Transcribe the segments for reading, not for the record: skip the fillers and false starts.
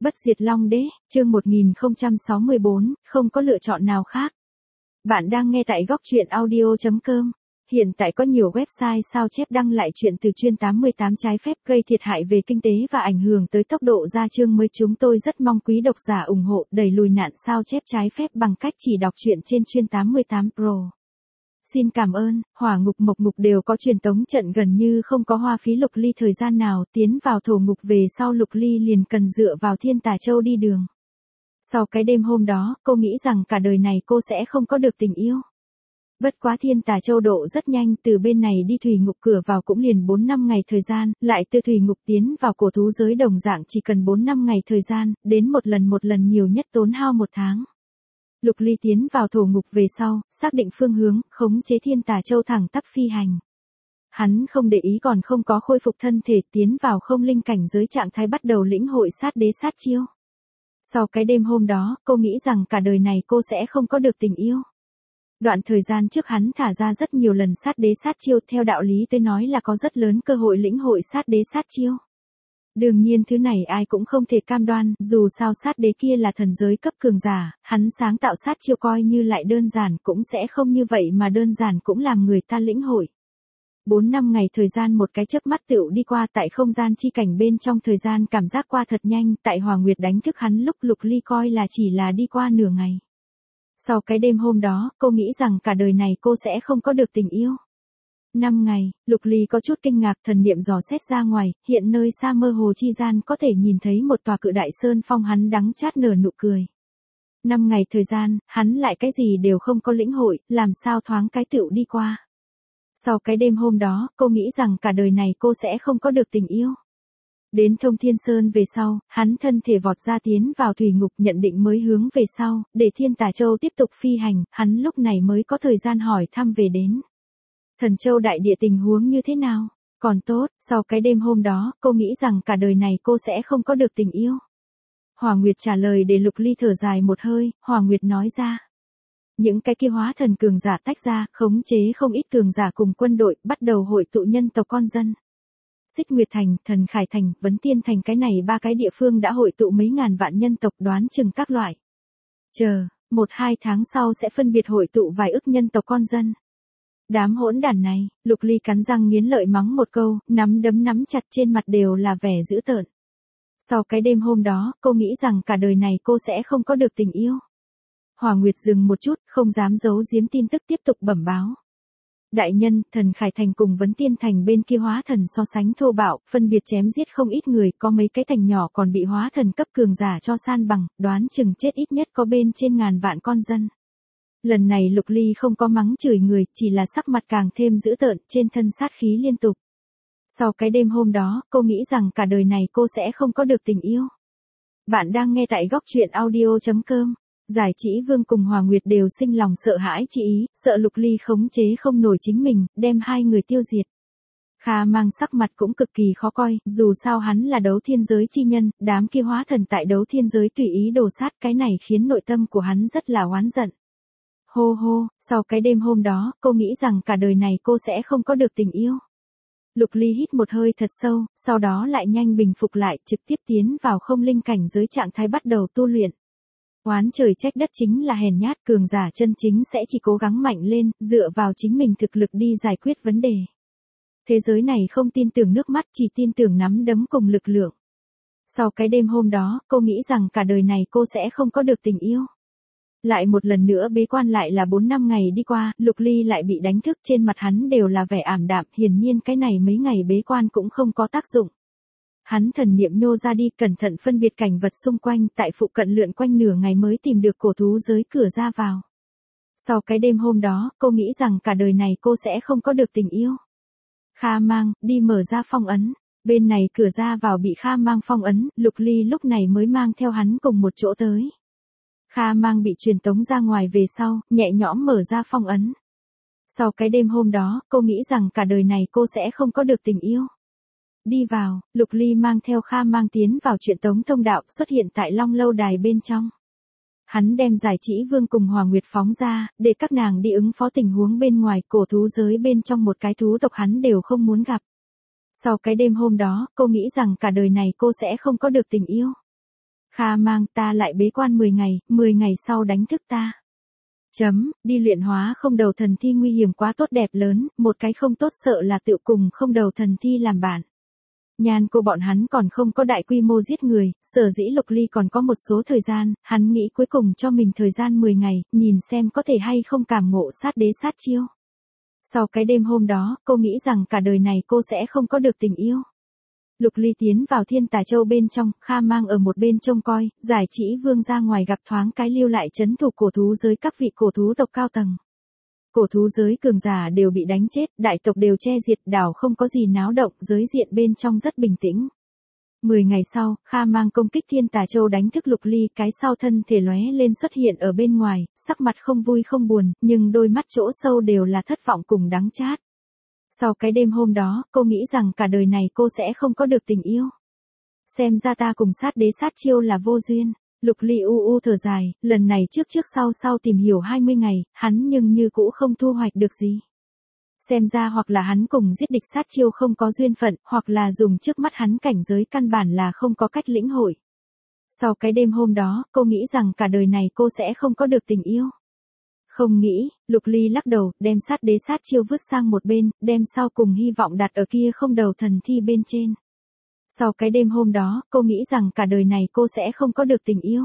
Bất diệt Long Đế, chương 1064, không có lựa chọn nào khác. Bạn đang nghe tại góc truyện audio.com. Hiện tại có nhiều website sao chép đăng lại chuyện từ chuyên 88 trái phép gây thiệt hại về kinh tế và ảnh hưởng tới tốc độ ra chương mới. Chúng tôi rất mong quý độc giả ủng hộ đẩy lùi nạn sao chép trái phép bằng cách chỉ đọc truyện trên chuyên 88 Pro. Xin cảm ơn. Hỏa ngục mộc ngục đều có truyền tống trận, gần như không có hoa phí. Lục Ly thời gian nào tiến vào thổ ngục về sau, Lục Ly liền cần dựa vào Thiên Tà Châu đi đường. Sau cái đêm hôm đó, cô nghĩ rằng cả đời này cô sẽ không có được tình yêu. Bất quá Thiên Tà Châu độ rất nhanh, từ bên này đi thủy ngục cửa vào cũng liền 4-5 ngày thời gian, lại từ thủy ngục tiến vào cổ thú giới đồng dạng chỉ cần 4-5 ngày thời gian, đến một lần nhiều nhất tốn hao 1 tháng. Lục Ly tiến vào thổ ngục về sau, xác định phương hướng, khống chế Thiên Tà Châu thẳng tắp phi hành. Hắn không để ý còn không có khôi phục thân thể, tiến vào không linh cảnh giới trạng thái, bắt đầu lĩnh hội sát đế sát chiêu. Sau cái đêm hôm đó, cô nghĩ rằng cả đời này cô sẽ không có được tình yêu. Đoạn thời gian trước hắn thả ra rất nhiều lần sát đế sát chiêu, theo đạo lý tới nói là có rất lớn cơ hội lĩnh hội sát đế sát chiêu. Đương nhiên thứ này ai cũng không thể cam đoan, dù sao sát đế kia là thần giới cấp cường giả, hắn sáng tạo sát chiêu coi như lại đơn giản cũng sẽ không như vậy mà đơn giản cũng làm người ta lĩnh hội. 4-5 ngày thời gian một cái chớp mắt tựu đi qua, tại không gian chi cảnh bên trong thời gian cảm giác qua thật nhanh, tại Hòa Nguyệt đánh thức hắn lúc Lục Ly coi là chỉ là đi qua nửa ngày. Sau cái đêm hôm đó, cô nghĩ rằng cả đời này cô sẽ không có được tình yêu. 5 ngày, Lục Ly có chút kinh ngạc, thần niệm dò xét ra ngoài, hiện nơi xa mơ hồ chi gian có thể nhìn thấy một tòa cự đại sơn phong, hắn đắng chát nở nụ cười. 5 ngày thời gian, hắn lại cái gì đều không có lĩnh hội, làm sao thoáng cái tựu đi qua. Sau cái đêm hôm đó, cô nghĩ rằng cả đời này cô sẽ không có được tình yêu. Đến Thông Thiên Sơn về sau, hắn thân thể vọt ra tiến vào thủy ngục, nhận định mới hướng về sau, để Thiên Tà Châu tiếp tục phi hành, hắn lúc này mới có thời gian hỏi thăm về đến Thần Châu đại địa tình huống như thế nào. Còn tốt. Sau cái đêm hôm đó, cô nghĩ rằng cả đời này cô sẽ không có được tình yêu. Hỏa Nguyệt trả lời để Lục Ly thở dài một hơi. Hỏa Nguyệt nói ra, những cái kia hóa thần cường giả tách ra, khống chế không ít cường giả cùng quân đội, bắt đầu hội tụ nhân tộc con dân. Xích Nguyệt Thành, Thần Khải Thành, Vấn Tiên Thành, cái này 3 cái địa phương đã hội tụ mấy ngàn vạn nhân tộc, đoán chừng các loại. Chờ, 1-2 tháng sau sẽ phân biệt hội tụ vài ức nhân tộc con dân. Đám hỗn đản này. Lục Ly cắn răng nghiến lợi mắng một câu, nắm đấm nắm chặt, trên mặt đều là vẻ dữ tợn. Sau cái đêm hôm đó, cô nghĩ rằng cả đời này cô sẽ không có được tình yêu. Hỏa Nguyệt dừng một chút, không dám giấu giếm tin tức, tiếp tục bẩm báo. Đại nhân, Thần Khải Thành cùng Vấn Tiên Thành bên kia hóa thần so sánh thô bạo, phân biệt chém giết không ít người, có mấy cái thành nhỏ còn bị hóa thần cấp cường giả cho san bằng, đoán chừng chết ít nhất có bên trên ngàn vạn con dân. Lần này Lục Ly không có mắng chửi người, chỉ là sắc mặt càng thêm dữ tợn, trên thân sát khí liên tục. Sau cái đêm hôm đó, cô nghĩ rằng cả đời này cô sẽ không có được tình yêu. Bạn đang nghe tại góc truyện audio.com. Giải Chỉ Vương cùng Hòa Nguyệt đều sinh lòng sợ hãi chi ý, sợ Lục Ly khống chế không nổi chính mình, đem hai người tiêu diệt. Kha Mang sắc mặt cũng cực kỳ khó coi, dù sao hắn là đấu thiên giới chi nhân, đám kia hóa thần tại đấu thiên giới tùy ý đổ sát, cái này khiến nội tâm của hắn rất là oán giận. Hô hô, sau cái đêm hôm đó, cô nghĩ rằng cả đời này cô sẽ không có được tình yêu. Lục Ly hít một hơi thật sâu, sau đó lại nhanh bình phục lại, trực tiếp tiến vào không linh cảnh giới trạng thái, bắt đầu tu luyện. Oán trời trách đất chính là hèn nhát, cường giả chân chính sẽ chỉ cố gắng mạnh lên, dựa vào chính mình thực lực đi giải quyết vấn đề. Thế giới này không tin tưởng nước mắt, chỉ tin tưởng nắm đấm cùng lực lượng. Sau cái đêm hôm đó, cô nghĩ rằng cả đời này cô sẽ không có được tình yêu. Lại một lần nữa bế quan, lại là 4-5 ngày đi qua, Lục Ly lại bị đánh thức, trên mặt hắn đều là vẻ ảm đạm, hiển nhiên cái này mấy ngày bế quan cũng không có tác dụng. Hắn thần niệm nhô ra đi, cẩn thận phân biệt cảnh vật xung quanh, tại phụ cận lượn quanh nửa ngày mới tìm được cổ thú giới cửa ra vào. Sau cái đêm hôm đó, cô nghĩ rằng cả đời này cô sẽ không có được tình yêu. Kha Mang, đi mở ra phong ấn. Bên này cửa ra vào bị Kha Mang phong ấn, Lục Ly lúc này mới mang theo hắn cùng một chỗ tới. Kha Mang bị truyền tống ra ngoài về sau, nhẹ nhõm mở ra phong ấn. Sau cái đêm hôm đó, cô nghĩ rằng cả đời này cô sẽ không có được tình yêu. Đi vào, Lục Ly mang theo Kha Mang tiến vào truyền tống thông đạo, xuất hiện tại Long Lâu Đài bên trong. Hắn đem Giải Chỉ Vương cùng Hòa Nguyệt phóng ra, để các nàng đi ứng phó tình huống bên ngoài, cổ thú giới bên trong một cái thú tộc hắn đều không muốn gặp. Sau cái đêm hôm đó, cô nghĩ rằng cả đời này cô sẽ không có được tình yêu. Kha Mang, ta lại bế quan 10 ngày, 10 ngày sau đánh thức ta. Đi luyện hóa không đầu thần thi nguy hiểm quá tốt đẹp lớn, một cái không tốt sợ là tự cùng không đầu thần thi làm bạn. Nhan cô bọn hắn còn không có đại quy mô giết người, sở dĩ Lục Ly còn có một số thời gian, hắn nghĩ cuối cùng cho mình thời gian 10 ngày, nhìn xem có thể hay không cảm ngộ sát đế sát chiêu. Sau cái đêm hôm đó, cô nghĩ rằng cả đời này cô sẽ không có được tình yêu. Lục Ly tiến vào Thiên Tà Châu bên trong, Kha Mang ở một bên trông coi, Giải Chỉ Vương ra ngoài gặp thoáng cái lưu lại trấn thủ cổ thú giới các vị cổ thú tộc cao tầng. Cổ thú giới cường giả đều bị đánh chết, đại tộc đều che diệt, đảo không có gì náo động, giới diện bên trong rất bình tĩnh. 10 ngày sau, Kha Mang công kích Thiên Tà Châu đánh thức Lục Ly, cái sau thân thể lóe lên xuất hiện ở bên ngoài, sắc mặt không vui không buồn, nhưng đôi mắt chỗ sâu đều là thất vọng cùng đắng chát. Sau cái đêm hôm đó, cô nghĩ rằng cả đời này cô sẽ không có được tình yêu. Xem ra ta cùng sát đế sát chiêu là vô duyên. Lục Ly thở dài, lần này trước sau tìm hiểu 20 ngày, hắn nhưng như cũ không thu hoạch được gì. Xem ra hoặc là hắn cùng giết địch sát chiêu không có duyên phận, hoặc là dùng trước mắt hắn cảnh giới căn bản là không có cách lĩnh hội. Sau cái đêm hôm đó, cô nghĩ rằng cả đời này cô sẽ không có được tình yêu. Không nghĩ, Lục Ly lắc đầu, đem sát đế sát chiêu vứt sang một bên, đem sau cùng hy vọng đặt ở kia không đầu thần thi bên trên. Sau cái đêm hôm đó, cô nghĩ rằng cả đời này cô sẽ không có được tình yêu.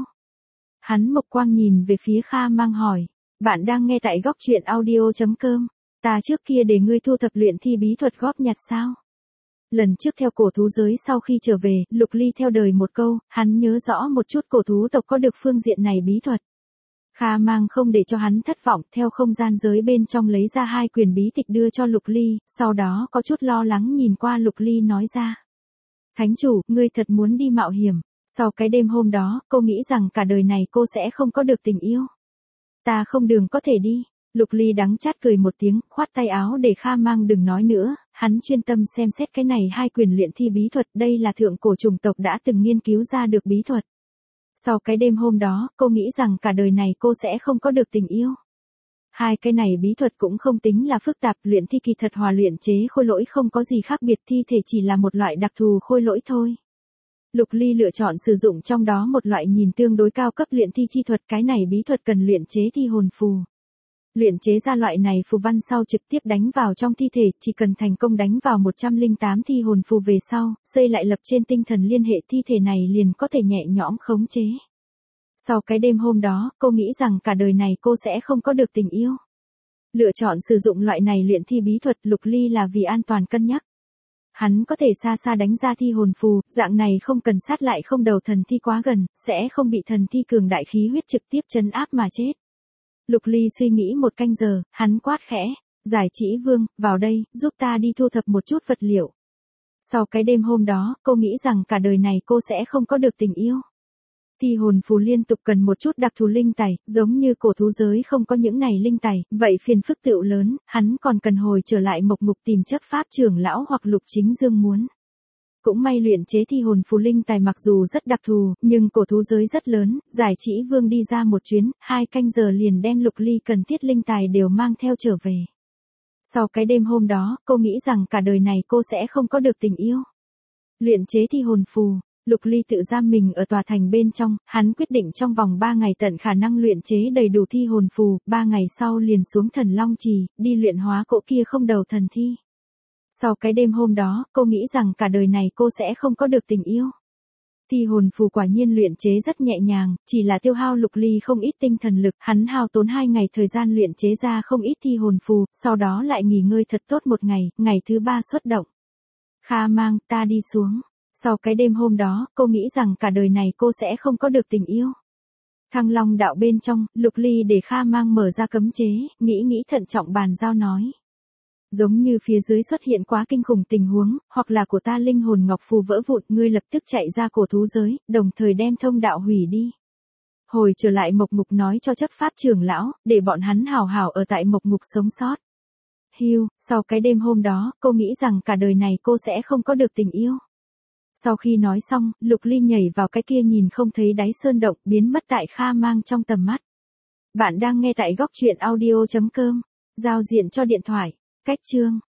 Hắn mộc quang nhìn về phía Kha Mang hỏi, bạn đang nghe tại góc truyện audio.com, ta trước kia để ngươi thu thập luyện thi bí thuật góp nhặt sao? Lần trước theo cổ thú giới sau khi trở về, Lục Ly theo đời một câu, hắn nhớ rõ một chút cổ thú tộc có được phương diện này bí thuật. Kha Mang không để cho hắn thất vọng, theo không gian giới bên trong lấy ra 2 quyển bí tịch đưa cho Lục Ly, sau đó có chút lo lắng nhìn qua Lục Ly nói ra. Thánh chủ, ngươi thật muốn đi mạo hiểm. Sau cái đêm hôm đó, cô nghĩ rằng cả đời này cô sẽ không có được tình yêu. Ta không đường có thể đi. Lục Ly đắng chát cười một tiếng, khoát tay áo để Kha Mang đừng nói nữa, hắn chuyên tâm xem xét cái này 2 quyển luyện thi bí thuật, đây là thượng cổ chủng tộc đã từng nghiên cứu ra được bí thuật. Sau cái đêm hôm đó, cô nghĩ rằng cả đời này cô sẽ không có được tình yêu. 2 cái này bí thuật cũng không tính là phức tạp, luyện thi kỳ thật hòa luyện chế khôi lỗi không có gì khác biệt, thi thể chỉ là một loại đặc thù khôi lỗi thôi. Lục Ly lựa chọn sử dụng trong đó một loại nhìn tương đối cao cấp luyện thi chi thuật, cái này bí thuật cần luyện chế thi hồn phù. Luyện chế ra loại này phù văn sau trực tiếp đánh vào trong thi thể, chỉ cần thành công đánh vào 108 thi hồn phù về sau, xây lại lập trên tinh thần liên hệ thi thể này liền có thể nhẹ nhõm khống chế. Sau cái đêm hôm đó, cô nghĩ rằng cả đời này cô sẽ không có được tình yêu. Lựa chọn sử dụng loại này luyện thi bí thuật, Lục Ly là vì an toàn cân nhắc. Hắn có thể xa xa đánh ra thi hồn phù, dạng này không cần sát lại không đầu thần thi quá gần, sẽ không bị thần thi cường đại khí huyết trực tiếp trấn áp mà chết. Lục Ly suy nghĩ một canh giờ, hắn quát khẽ, Giải Chỉ Vương, vào đây, giúp ta đi thu thập một chút vật liệu. Sau cái đêm hôm đó, cô nghĩ rằng cả đời này cô sẽ không có được tình yêu. Thi hồn phù liên tục cần một chút đặc thù linh tài, giống như cổ thú giới không có những này linh tài, vậy phiền phức tựu lớn, hắn còn cần hồi trở lại mộc ngục tìm chấp pháp trưởng lão hoặc Lục Chính Dương muốn. Cũng may luyện chế thi hồn phù linh tài mặc dù rất đặc thù, nhưng cổ thú giới rất lớn, Giải Chỉ Vương đi ra một chuyến, 2 canh giờ liền đem Lục Ly cần thiết linh tài đều mang theo trở về. Sau cái đêm hôm đó, cô nghĩ rằng cả đời này cô sẽ không có được tình yêu. Luyện chế thi hồn phù, Lục Ly tự giam mình ở tòa thành bên trong, hắn quyết định trong vòng 3 ngày tận khả năng luyện chế đầy đủ thi hồn phù, 3 ngày sau liền xuống Thần Long Trì, đi luyện hóa cỗ kia không đầu thần thi. Sau cái đêm hôm đó, cô nghĩ rằng cả đời này cô sẽ không có được tình yêu. Thi hồn phù quả nhiên luyện chế rất nhẹ nhàng, chỉ là tiêu hao Lục Ly không ít tinh thần lực, hắn hao tốn 2 ngày thời gian luyện chế ra không ít thi hồn phù, sau đó lại nghỉ ngơi thật tốt một ngày, ngày thứ 3 xuất động. Kha Mang, ta đi xuống. Sau cái đêm hôm đó, cô nghĩ rằng cả đời này cô sẽ không có được tình yêu. Thăng Long đạo bên trong, Lục Ly để Kha Mang mở ra cấm chế, nghĩ thận trọng bàn giao nói. Giống như phía dưới xuất hiện quá kinh khủng tình huống, hoặc là của ta linh hồn ngọc phù vỡ vụn, ngươi lập tức chạy ra cổ thú giới, đồng thời đem thông đạo hủy đi. Hồi trở lại mộc ngục nói cho chấp pháp trưởng lão, để bọn hắn hào hào ở tại mộc ngục sống sót. Sau cái đêm hôm đó, cô nghĩ rằng cả đời này cô sẽ không có được tình yêu. Sau khi nói xong, Lục Ly nhảy vào cái kia nhìn không thấy đáy sơn động, biến mất tại Kha Mang trong tầm mắt. Bạn đang nghe tại góc truyện audio.com, giao diện cho điện thoại, cách chương.